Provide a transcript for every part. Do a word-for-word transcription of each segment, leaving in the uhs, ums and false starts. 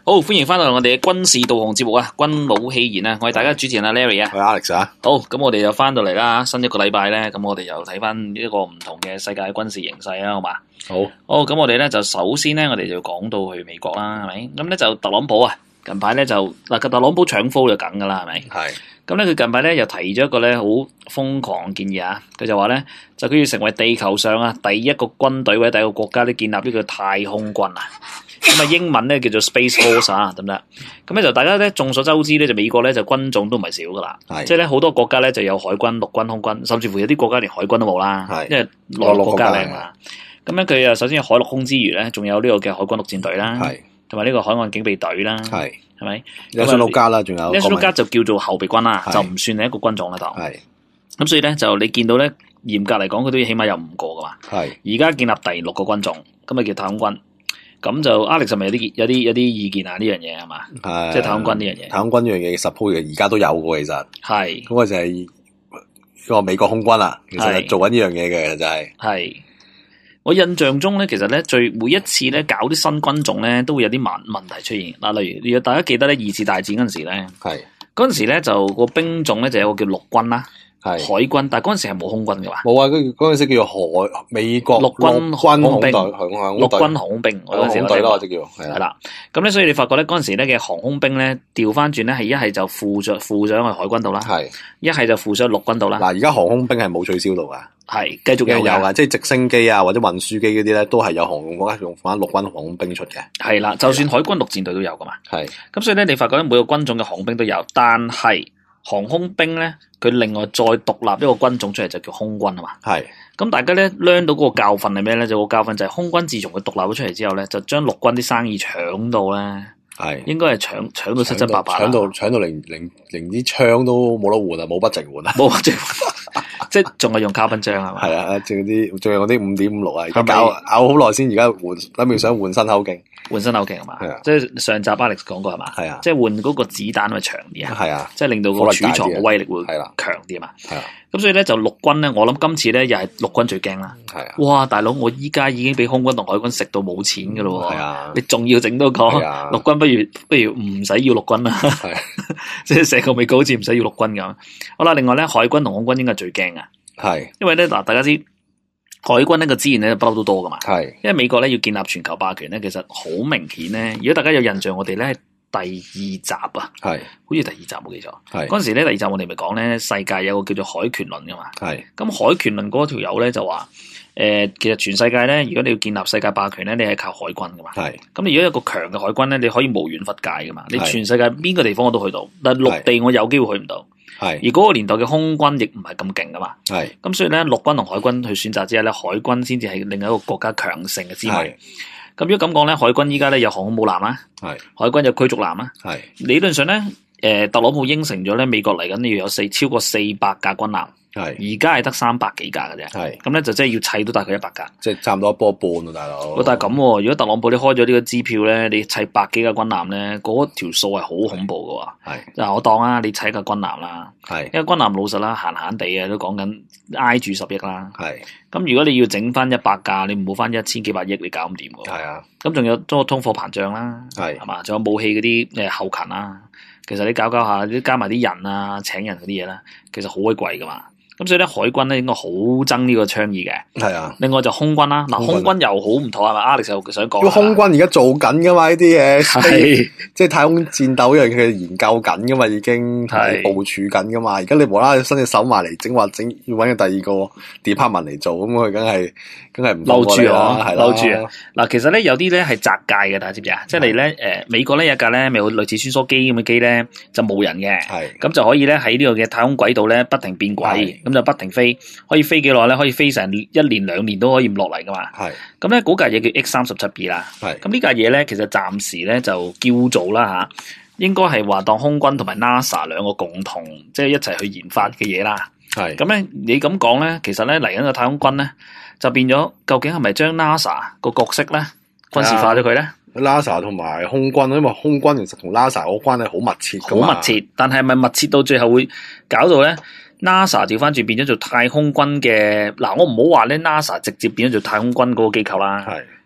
好，歡迎翻到我哋嘅軍事導航節目啊，軍武戲言啊，我係大家主持人阿 Larry 啊， 係 Alex 啊。 好，咁我哋又翻到嚟啦，新一個禮拜咧，咁我哋又睇翻一個唔同嘅世界軍事形勢啊，好嘛？ 好， 好，咁我哋咧就首先咧，我哋就講到去美國啦，係咪？咁咧就特朗普啊，近排咧就嗱，特朗普搶夫就梗噶啦，係咪？ 係。 咁咧佢近排咧又提咗一個咧好瘋狂嘅建議啊，佢就話咧就佢要成為地球上啊第一個軍隊或者第一個國家咧建立呢個太空軍啊。咁啊，英文咧叫做 Space Force 啊，得唔得？咁咧就大家咧眾所周知咧，就美國咧就軍種都唔係少噶啦，即係咧好多國家咧就有海軍、陸軍、空軍，甚至乎有啲國家連海軍都冇啦，因為內陸國家嚟嘛。咁咧佢啊首先有海陸空之餘咧，仲有呢個嘅海軍陸戰隊啦，同埋呢個海岸警備隊啦，係係咪？ 有上陸家啦，仲有有上陸家就叫做後備軍啦，就唔算係一個軍種啦，就係。咁所以咧就你見到咧，嚴格嚟講，佢都起碼有五個噶嘛。係而家建立第六個軍種，咁咪叫太空軍。咁就 Alex 係咪有啲有啲有啲意見啊？呢樣嘢係嘛？係即係太空軍呢樣嘢。太空軍呢樣嘢 support 嘅，而家都有嘅其實。係。咁啊就係個美國空軍啊，其實係做緊呢樣嘢嘅就係。係。我印象中咧，其實咧最每一次咧搞啲新軍種咧，都會有啲問問題出現。嗱，例如如果大家記得咧二次大戰嗰陣時咧，係嗰陣時咧就個兵種咧就有個叫陸軍啦。係海軍，但係嗰陣時係冇空軍嘅嘛？冇啊，嗰嗰陣時叫做海美國陸軍航空兵，陸軍航空兵，我嗰陣時隊咯，就叫係啦。咁咧，所以你發覺咧嗰陣時咧嘅航空兵咧調翻轉咧係一係就附着附上去海軍度啦，係一係就附上陸軍度啦。嗱，而家航空兵係冇取消到噶，係繼續有有噶，即係直升機啊或者運輸機嗰啲咧都係有航空國家用翻陸軍航空兵出嘅。係啦，就算海軍陸戰隊都有噶嘛。係咁，所以咧你發覺咧每個軍種嘅航空兵都有，但係航空兵咧，佢另外再獨立一個軍種出嚟就叫空軍啊嘛。係咁，大家咧 learn 到嗰個教訓係咩咧？就個教訓就係空軍自從佢獨立咗出嚟之後咧，就將陸軍啲生意搶到咧，係應該係搶搶到七七八八，搶到搶到連連連啲槍都冇得換啊，冇筆直換啊，冇筆直換，即係仲係用卡賓槍係嘛？係啊，即係啲仲有嗰啲五點五六啊，而家搞咬好耐先，而家換諗住想換新口徑。換新口徑係嘛？係啊，即係上集 Alex 講過係嘛？係啊，即係換嗰個子彈會長啲啊。係啊，即係令到個儲藏嘅威力會強啲啊嘛。係啊，咁所以咧就陸軍咧，我諗今次咧又係陸軍最驚啦。係啊，哇大佬，我依家已經俾空軍同海軍食到冇錢噶咯。係啊，你仲要整多個陸軍，不如不如唔使要陸軍啦。係，即係成個美國好似唔使要陸軍咁。好啦，另外咧海軍同空軍應該係最驚啊。係，因為咧嗱，大家知。海軍呢個資源咧不嬲都多噶嘛，係，因為美國咧要建立全球霸權咧，其實好明顯咧。如果大家有印象，我哋咧第二集啊，係，好似第二集冇記錯，係嗰陣時咧第二集我哋咪講咧世界有個叫做海權論噶嘛，係。咁海權論嗰條友咧就話，誒、呃，其實全世界咧，如果你要建立世界霸權咧，你係靠海軍噶嘛，係。咁你如果有一個強嘅海軍咧，你可以無遠弗屆噶嘛，你全世界邊個地方我都去到，但係陸地我有機會去唔到。係，而嗰個年代嘅空軍亦唔係咁勁噶嘛，係，咁所以咧陸軍同海軍去選擇之後咧，海軍先至係另一個國家強盛嘅滋味。咁如果咁講咧，海軍依家咧有航空母艦啦，係，海軍有驅逐艦啦，係，理論上咧，誒、呃，特朗普應承咗咧，美國嚟緊要有四超過四百架軍艦。係，而家係得三百幾架嘅啫。係，咁咧就即係要砌到大概一百架，即係差唔多一波半啊，大佬。但係咁，如果特朗普你開咗呢個支票咧，你砌百幾架軍艦咧，嗰條數係好恐怖㗎喎。係，嗱我當啊，你砌架軍艦啦，係，因為軍艦老實啦，閒閒地啊，都講緊挨住十億啦。係，咁如果你要整翻一百架，你唔好翻一千幾百億，你搞唔掂㗎。係啊，咁仲有多通貨膨脹啦，係，係嘛，仲有武器嗰啲誒後勤啦，其實你搞搞下，加埋啲人啊，請人嗰啲嘢啦，其實好鬼貴噶嘛。咁所以咧，海軍咧應該好憎呢個倡議嘅。係啊，另外就空軍啦，嗱，空軍又好唔妥係咪 Alex 又想講？空軍而家做緊噶嘛呢啲嘢，係即係太空戰鬥一樣佢研究緊噶嘛，已經係部署緊噶嘛。而家你無啦啦伸隻手埋嚟整話整，要搵個第二個 department 嚟做，咁佢梗係梗係唔嬲住啊，係嬲住啊。嗱，其實咧有啲咧係窄界嘅，大家知唔知啊？即係你咧誒，美國咧有一架咧咪有類似穿梭機咁嘅機咧，就冇人嘅，係咁就可以咧喺呢個嘅太空軌道咧不停變軌。咁就不停飛，可以飛幾耐咧？可以飛成一年兩年都可以唔落嚟噶嘛。係咁咧，嗰架嘢叫 X 三十七 B 啦。係咁呢架嘢咧，其實暫時咧就叫做啦吓，應該係話當空軍同埋 NASA 兩個共同即係一齊去研發嘅嘢啦。係咁咧，你咁講咧，其實咧嚟緊個太空軍咧就變咗，究竟係咪將 NASA 個角色咧軍事化咗佢咧？NASA 同埋空軍，因為空軍其實同 NASA 個關係好密切，好密切，但係咪密切到最後會搞到咧？NASA 調翻轉變咗做太空軍嘅，嗱我唔好話咧 NASA 直接變咗做太空軍嗰個機構啦，係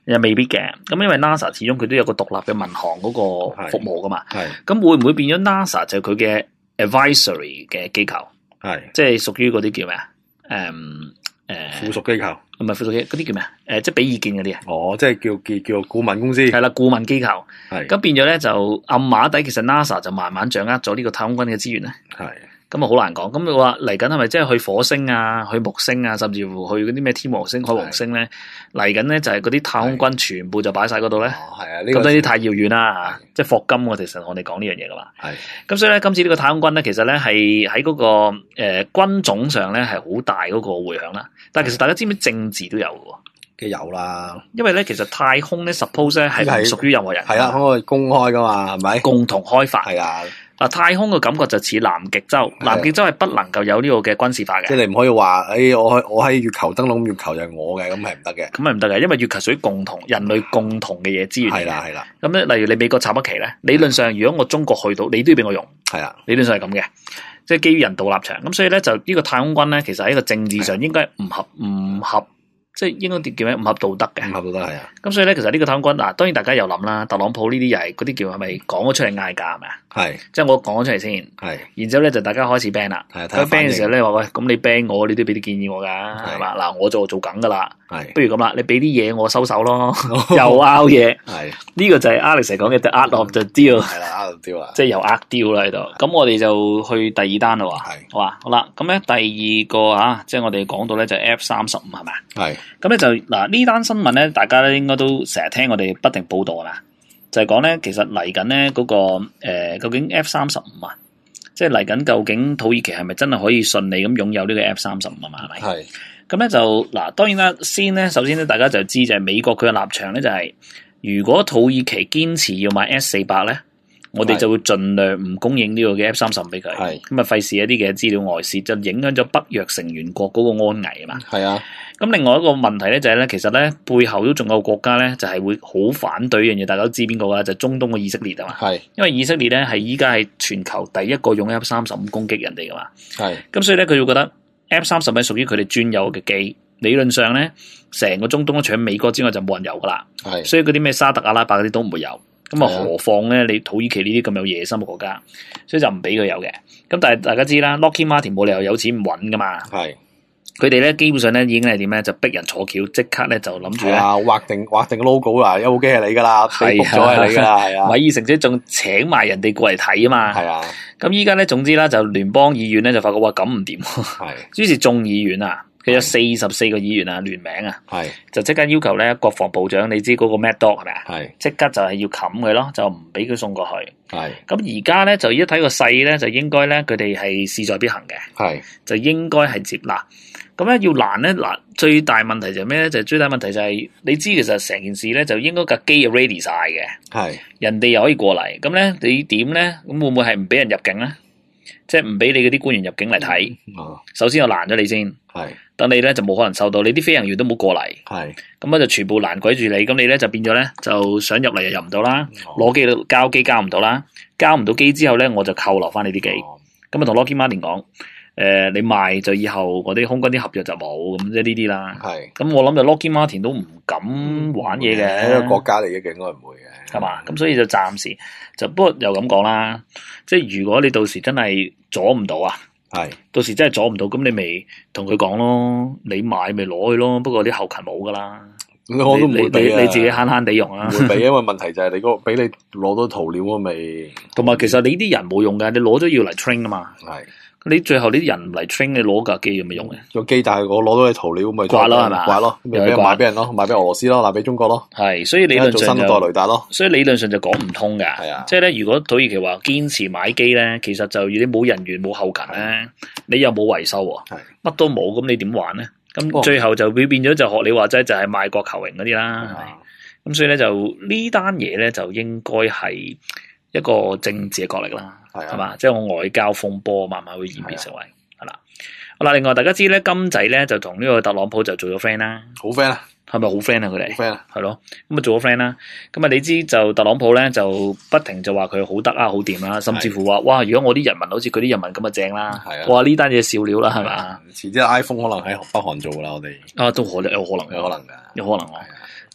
又未必嘅。咁因為 NASA 始終佢都有個獨立嘅民航嗰個服務噶嘛。係。咁會唔會變咗 NASA 就係佢嘅 advisory 嘅機構？係。即係屬於嗰啲叫咩啊？誒、嗯、誒， 附屬機構。 唔係附屬機，嗰啲叫咩啊？誒，即係俾意見嗰啲啊。 哦，即係叫叫叫顧問公司。 係啦，顧問機構。係。咁變咗咧就暗碼底，其實 NASA 就慢慢掌握咗呢個太空軍嘅資源咧。係。咁啊好難講，咁你話嚟緊係咪即係去火星啊、去木星啊，甚至乎去嗰啲咩天王星、海王星咧？嚟緊咧就係嗰啲太空軍全部就擺晒嗰度咧。哦，係啊，呢、這個咁呢啲太遙遠啦，即係霍金我其實我哋講呢樣嘢噶嘛。係。咁所以咧，今次呢個太空軍咧，其實咧係喺嗰個誒、呃、軍種上咧係好大嗰個迴響啦。但係其實大家知唔知政治都有嘅？ 嘅有啦。因為咧其實太空咧 suppose 咧係唔屬於任何人。 係啊，可以公開噶嘛，係咪？ 共同開發。係啊。 嗱，太空嘅感覺就似南極洲，南極洲係不能夠有呢個嘅軍事化嘅。 即係你唔可以話，誒、哎，我我喺月球登陸，月球就係我嘅，咁係唔得嘅。 咁係唔得嘅，因為月球屬於共同人類共同嘅嘢資源。係啦，係啦。咁咧，例如你美國插一期咧，理論上如果我中國去到，你都要俾我用。係啊，理論上係咁嘅，即係基於人道立場。咁所以咧，就呢個太空軍咧，其實喺個政治上應該唔合唔合。即係應該叫咩？唔合道德嘅，唔合道德係啊。咁所以咧，其實呢個太空軍嗱，當然大家又諗啦，特朗普呢啲又係嗰啲叫係咪講咗出嚟嗌價係咪啊？係，即係我講咗出嚟先。係，然之後咧就大家開始 ban 啦。係，咁 ban 嘅時候咧話喂，咁你 ban 我，你都俾啲建議我噶，係嘛？嗱，我就做緊噶啦。係，不如咁啦，你俾啲嘢我收手咯，又拗嘢。係，呢個就係 Alex 講嘅 the art of the deal。係啦 ，art of the deal 啊，即係又呃 deal 啦喺度。咁我哋就去第二單啦喎。係，好嘛？好啦，咁咧第二個啊，即係我哋講到咧就 F 三十五係咪？係。咁咧就嗱呢單新聞咧，大家咧應該都成日聽我哋不停報道啦，就係講咧其實嚟緊咧嗰個誒、呃、究竟 F 三十五啊，即係嚟緊究竟土耳其係咪真係可以順利咁擁有呢個 F 三十五啊嘛？係咪？係。咁咧就嗱，當然啦，先咧首先咧大家就知就係美國佢嘅立場咧就係、是，如果土耳其堅持要買 S 四百咧，我哋就會盡量唔供應呢個嘅 F 三十五俾佢。係。咁啊費事一啲嘅資料外泄，就影響咗北約成員國嗰個安危啊嘛。係啊。咁另外一個問題咧就係咧，其實咧背後都仲有個國家咧，就係會好反對呢樣嘢，大家都知邊個㗎？就係、中東嘅以色列啊嘛。係，因為以色列咧係依家係全球第一個用 F 三十五攻擊人哋㗎嘛。係，咁所以咧佢會覺得 F 三十五係屬於佢哋專有嘅機，理論上咧成個中東除咗美國之外就冇人有㗎啦。係，所以嗰啲咩沙特阿拉伯嗰啲都唔會有。咁啊，何況咧你土耳其呢啲咁有野心嘅國家，所以就唔俾佢有嘅。咁但係大家知啦 ，Lockheed Martin 冇理由有錢唔揾㗎嘛。係。佢哋咧基本上咧已經係點咧，就逼人坐轎，即刻咧就諗住啊畫定畫定 logo 啦，有部機係你噶啦，係咗係你噶啦，係啊。米爾城即仲請埋人哋過嚟睇啊嘛，係啊。咁依家咧總之啦，就聯邦議院咧就發覺話咁唔掂，係。於是眾議院啊，佢有四十四個議員啊聯名啊，係就即刻要求咧國防部長，你知嗰個 Mad Dog 係咪啊？係即刻就係要冚佢咯，就唔俾佢送過去。係咁而家咧就一睇個勢咧，就應該咧佢哋係勢在必行嘅，係就應該係接納。咁咧要難咧嗱，最大問題就係咩咧？就係、最大問題就係、是、你知其實成件事咧就應該架機 ready 晒嘅，係人哋又可以過嚟，咁咧你點咧？咁會唔會係唔俾人入境咧？即係唔俾你嗰啲官員入境嚟睇、嗯？首先我攔咗你先，係等你咧就冇可能收到，你啲飛行員都冇過嚟，係咁咧就全部攔鬼住你，咁你咧就變咗咧就想入嚟又入唔到啦，攞、嗯、機交機交唔到啦，交唔到機之後咧我就扣留翻你啲機，咁啊同 Lockheed Martin 講。誒、呃，你賣就以後我啲空軍啲合約就冇咁即係呢啲啦。係，咁我諗就 Lockheed Martin 都唔敢玩嘢嘅。一個國家嚟嘅，應該唔會嘅，係嘛？咁所以就暫時就不過又咁講啦。即係如果你到時真係阻唔到啊，係，到時真係阻唔到，咁你咪同佢講咯，你買咪攞去咯。不過啲後勤冇噶啦，我都唔會俾啊。你自己慳慳地用啊。唔會俾，因為問題就係你嗰個俾你攞到塗料啊，咪同埋其實你啲人冇用噶，你攞咗要嚟 train 啊嘛。係。你最後呢啲人嚟 train 你攞架機有咩用嘅？個機但係我攞到你塗料咪刮咯係嘛？刮咯，咪俾人賣俾人咯，賣俾俄羅斯咯，賣俾中國咯。係，所以理論上就做新一代雷達咯。所以理論上就講唔通嘅。係啊，即係咧，如果土耳其話堅持買機咧，其實就如果你冇人員冇後勤咧，你又冇維修喎，乜都冇，咁你點玩咧？咁最後就會變咗就學你話齋，就係賣國求榮嗰啲啦。係，咁所以咧就呢單嘢咧就應該係一個政治嘅角力啦。係嘛，即係我外交風波慢慢會演變成為係啦。好啦，另外大家知咧，金仔咧就同呢個特朗普就做咗 friend 啦，好 friend 啊，係咪好 friend 啊？佢哋好 friend 啊，係咯，咁啊做咗 friend 啦。咁啊，你知就特朗普咧就不停就話佢好得啊，好掂啦，甚至乎話哇，如果我啲人民好似佢啲人民咁啊正啦，係啊，哇呢單嘢笑料啦，係嘛？遲啲 iPhone 可能喺北韓做啦，我哋啊都可能有可能有可能噶，有可能啊。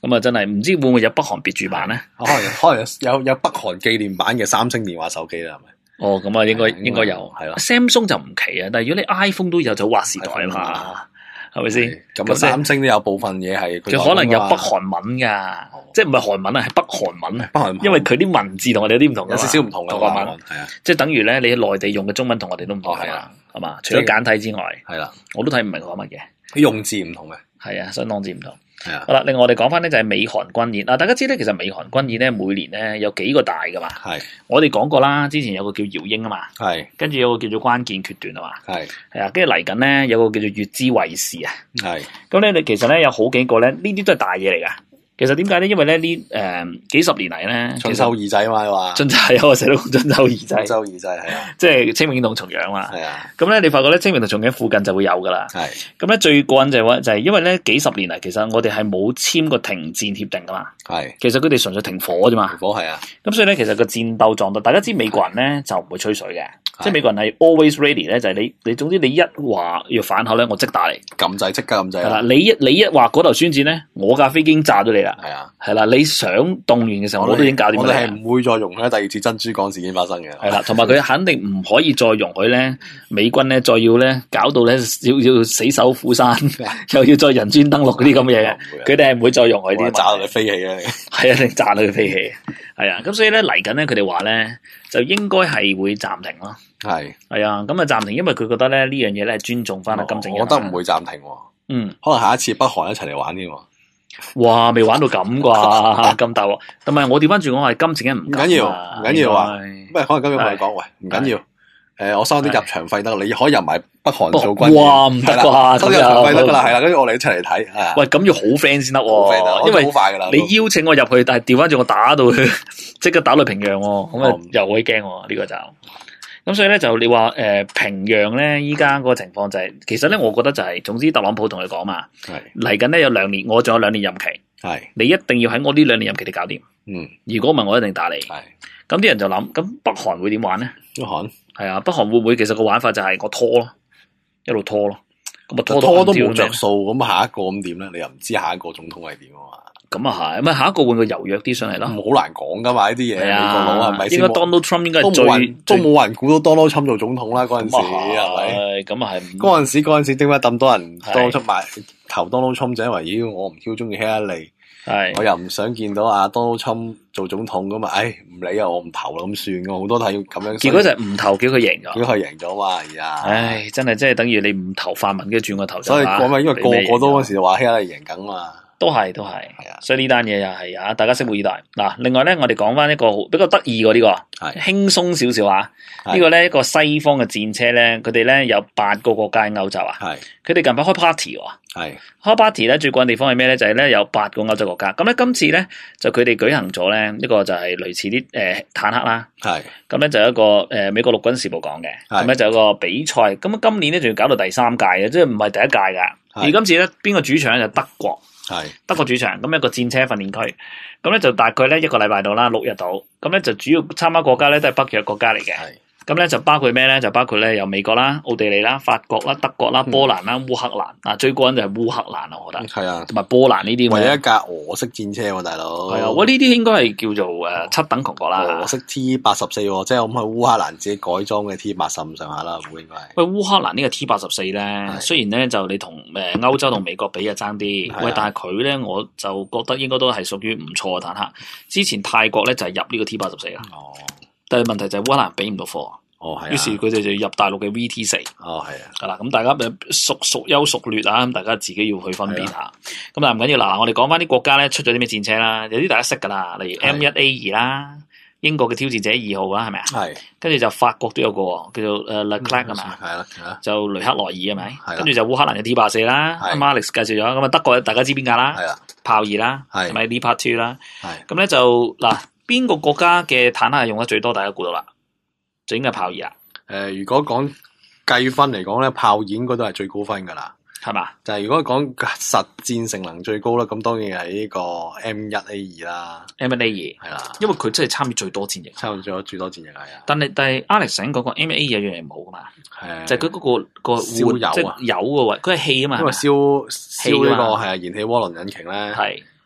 咁啊真係唔知會唔會有北韓別注版咧？ 可能可能有有北韓紀念版嘅三星電話手機啦，係咪？ 哦，咁啊，應該應該有， 係咯。 Samsung 就唔奇啊，但係如果你 iPhone 都有就劃時代啊嘛，係咪先？ 咁三星都有部分嘢係佢可能有北韓文噶，即係唔係韓文啊，係北韓文啊。 北韓， 因為佢啲文字同我哋有啲唔同， 有少少唔同嘅韓文，係啊，即係等於咧，你喺內地用嘅中文同我哋都唔同係嘛，係嘛？除咗簡體之外，係啦，我都睇唔明講乜嘅， 用字唔同嘅， 係啊，相當之唔同。 係啊， 好啦，另外我哋講翻咧就係美韓軍演嗱，大家知咧其實美韓軍演咧每年咧有幾個大噶嘛，係我哋講過啦，之前有個叫姚英啊嘛，係跟住有個叫做關鍵決斷啊嘛，係係啊，跟住嚟緊咧有個叫做月之衛士啊，係咁咧你其實咧有好幾個咧呢啲都係大嘢嚟噶。其實點解咧？因為咧呢誒幾十年嚟咧，春秋二祭嘛，話春秋係啊，我成日都講春秋二祭，春秋二祭係啊，即係清明同重陽嘛，係啊。咁咧你發覺咧清明同重陽附近就會有噶啦，係。咁咧最過癮就係話就係因為咧幾十年嚟，其實我哋係冇簽過停戰協定噶嘛，係。其實佢哋純粹停火啫嘛，停火係啊。咁所以咧其實個戰鬥狀態，大家知美國人咧就唔會吹水嘅，即係美國人係 always ready 咧，就係你你總之你一話要反口咧，我即打嚟，撳掣即刻撳掣。係啦，你一你一話嗰頭宣戰咧，我架飛機已經炸咗你啦。係啊，係啦，你想動員嘅時候，我都已經搞掂。我哋係唔會再容許第二次珍珠港事件發生嘅。係啦，同埋佢肯定唔可以再容許咧，美軍咧再要咧搞到咧要要死守虎山，又要再人專登陸嗰啲咁嘅嘢，佢哋係唔會再容許啲。炸到佢飛起咧，係啊，你炸到佢飛起。係啊，咁所以咧嚟緊咧，佢哋話咧就應該係會暫停咯。係係啊，咁啊暫停，因為佢覺得咧呢樣嘢咧係尊重翻阿金正恩。我覺得唔會暫停。嗯，可能下一次北韓一齊嚟玩添。哇，未玩到咁啩，咁大鑊。同埋我調翻轉，我係金正恩唔緊要，唔緊要啊。咩可能今日同你講，喂，唔緊要。誒，我收啲入場費得，你可以入埋北韓做軍。哇，唔得啩，收入場費得噶啦，係啦，跟住我哋一齊嚟睇。喂，咁要好 friend 先得，因為好快噶啦。你邀請我入去，但係調翻轉我打到去，即刻打到平壤，咁啊又會驚呢個就。咁所以咧就你話誒、呃、平壤咧依家嗰個情況就係、是，其實咧我覺得就係、是，總之特朗普同佢講嘛，嚟緊咧有兩年，我仲有兩年任期，係你一定要喺我呢兩年任期度搞掂。嗯，如果唔係我一定打你。係，咁啲人就諗，咁北韓會點玩咧？北韓係啊，北韓會唔會其實個玩法就係我拖咯，一路拖咯，咁啊拖拖都冇着數，咁下一個咁點咧？你又唔知下一個總統係點啊嘛？咁啊係，咁啊下一個會唔會柔弱啲上嚟咯？好難講噶嘛呢啲嘢，美國佬係咪先？應該 Donald Trump 應該係最都冇人估到 Donald Trump 做總統啦嗰陣時係咪？咁啊係，嗰陣時嗰陣時點解咁多人 Donald Trump 買投 Donald Trump 就因為咦我唔超中意希拉里，係我又唔想見到阿 Donald Trump 做總統咁啊，唉唔理啊我唔投啦咁算噶，好多都係要咁樣。結果就係唔投，叫佢贏咗，叫佢贏咗嘛而家。唉真係即係等於你唔投泛民嘅轉個頭。所以講咪因為個個都嗰時話希拉里贏緊嘛。都係，都係，係啊，所以呢單嘢又係啊，大家拭目以待。嗱，另外咧，我哋講翻一個比較得意嘅呢個，係輕鬆少少啊。呢個咧一個西方嘅戰車咧，佢哋咧有八個國家喺歐洲啊。係，佢哋近排開 party 喎。係，開 party 咧最過癮地方係咩咧？就係咧有八個歐洲國家。咁咧今次咧就佢哋舉行咗咧一個就係類似啲誒坦克啦。係，咁咧就有一個誒美國陸軍事部講嘅，咁咧就有個比賽。咁啊今年咧仲要搞到第三屆嘅，即係唔係第一屆噶。而今次咧邊個主場咧就德國。係德國主場，咁一個戰車訓練區，咁咧就大概咧一個禮拜到啦，六日到，咁咧就主要參加國家咧都係北約國家嚟嘅，咁咧就包括咩咧？就包括咧有美國啦、奧地利啦、法國啦、德國啦、波蘭啦、烏克蘭啊，最過癮就係烏克蘭啊，我覺得係啊，同埋波蘭呢啲，唯一一架俄式戰車喎，大佬係啊，喂呢啲應該係叫做誒七等強國啦，俄式 T 八十四，即係我諗係烏克蘭自己改裝嘅 T 八十五上下啦，會應該係。喂，烏克蘭呢個 T 八十四咧，雖然咧就你同誒歐洲同美國比啊爭啲，喂，但係佢咧我就覺得應該都係屬於唔錯嘅坦克。之前泰國咧就係入呢個 T 八十四啦。哦。但係問題就係烏克蘭俾唔到貨，哦係，於是佢哋就入大陸嘅 V T 四，哦係啊，係啦，咁大家咪孰孰優孰劣啊，咁大家自己要去分辨下。咁但係唔緊要啦，我哋講翻啲國家咧出咗啲咩戰車啦，有啲大家識噶啦，例如 M 一 A 二啦，英國嘅挑戰者二號啦，係咪啊？係，跟住就法國都有個叫做誒 Leclerc 啊嘛，係啦，係啦，就雷克萊爾係咪？跟住就烏克蘭嘅 T 八十四啦，啱 Alex 介紹咗，咁啊德國大家知邊架啦？係啊，豹二啦，係咪 Leopard two啦？係，咁咧就嗱。邊個國家嘅坦克係用得最多？大家估到啦，就應該係豹二啦。誒、呃，如果講計分嚟講咧，豹二應該都係最高分噶啦，係嘛？就係如果講實戰性能最高啦，咁當然係呢個 M 一 A 二啦 ，M 一 A 二係啦，因為佢真係參與最多戰役，參與咗最多戰役係啊。但係但係 Alex 講個 M 一 A 二有樣嘢唔好噶嘛，係就係佢嗰個個燒油啊，即係油個位，佢係氣啊嘛，因為燒燒呢個係啊燃氣渦輪引擎咧係。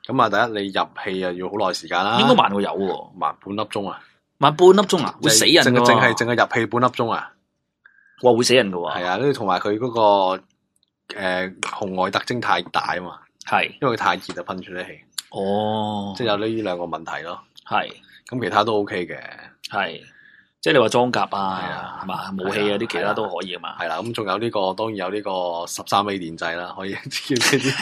咁啊，第一你入戲啊要好耐時間啦， 應該慢過有喎， 慢半粒鐘啊， 慢半粒鐘啊，會死人㗎喎， 淨係淨係入戲半粒鐘啊， 哇會死人㗎喎， 係啊，跟住同埋佢嗰個誒紅外特徵太大啊嘛， 係， 因為佢太熱就噴出啲氣， 哦， 即係有呢兩個問題咯， 係， 咁其他都 OK 嘅， 係。即係你話裝甲啊，係嘛武器啊啲其他都可以啊嘛。 係啦，咁仲有呢個當然有呢個十三 A 電掣啦，可以叫呢啲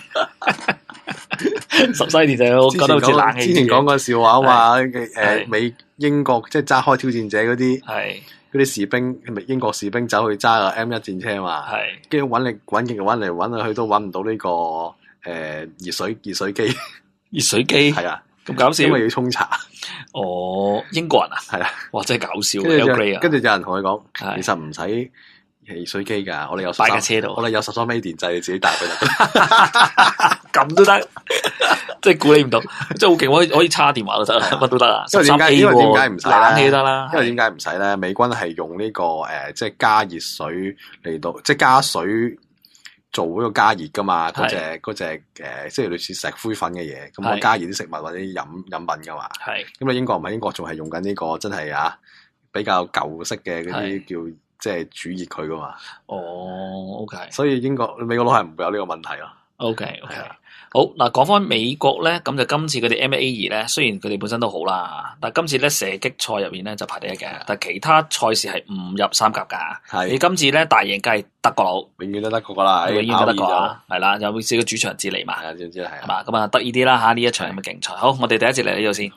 十三 A 電掣，我覺得好似冷氣。 之前講過笑話話誒美英國即係揸開挑戰者嗰啲，係嗰啲士兵，係咪英國士兵走去揸個 M 一戰車嘛？係跟住揾嚟揾極揾嚟揾去都揾唔到呢個誒熱水熱水機， 熱水機係啊。咁搞笑， 因為要沖茶。 哦，英國人啊，係啊，哇，真係搞笑。 跟住跟住有人同佢講，其實唔使熱水機噶，我哋有擺架車度，我哋有十三 A 電掣，你自己帶佢得。 咁都得，即係估你唔到，即係好勁，可以可以插電話都得，乜都得啊。 因為點解？因為點解唔使冷氣得啦？ 因為點解唔使咧？美軍係用呢個誒，即係加熱水嚟到，即係加水。做嗰個加熱噶嘛，嗰隻嗰隻誒，即係類似石灰粉嘅嘢，咁我加熱啲食物或者飲飲品噶嘛。係咁啊，英國唔係英國，仲係用緊呢個真係啊比較舊式嘅嗰啲叫即係煮熱佢噶嘛。哦 ，OK。所以英國美國佬係唔會有呢個問題咯。 OK，OK。好嗱，講翻美國咧，咁就今次佢哋 M M A 二咧，雖然佢哋本身都好啦，但係今次咧射擊賽入面咧就排第一嘅，但係其他賽事係唔入三甲噶。係你今次咧大贏梗係德國佬， 永遠都德國噶啦， 永遠都德國啊，係啦，有冇試過主場之利嘛？ 係啊，知唔知係嘛？咁啊，得意啲啦吓，呢一場有冇競賽？好，我哋第一節嚟呢度先。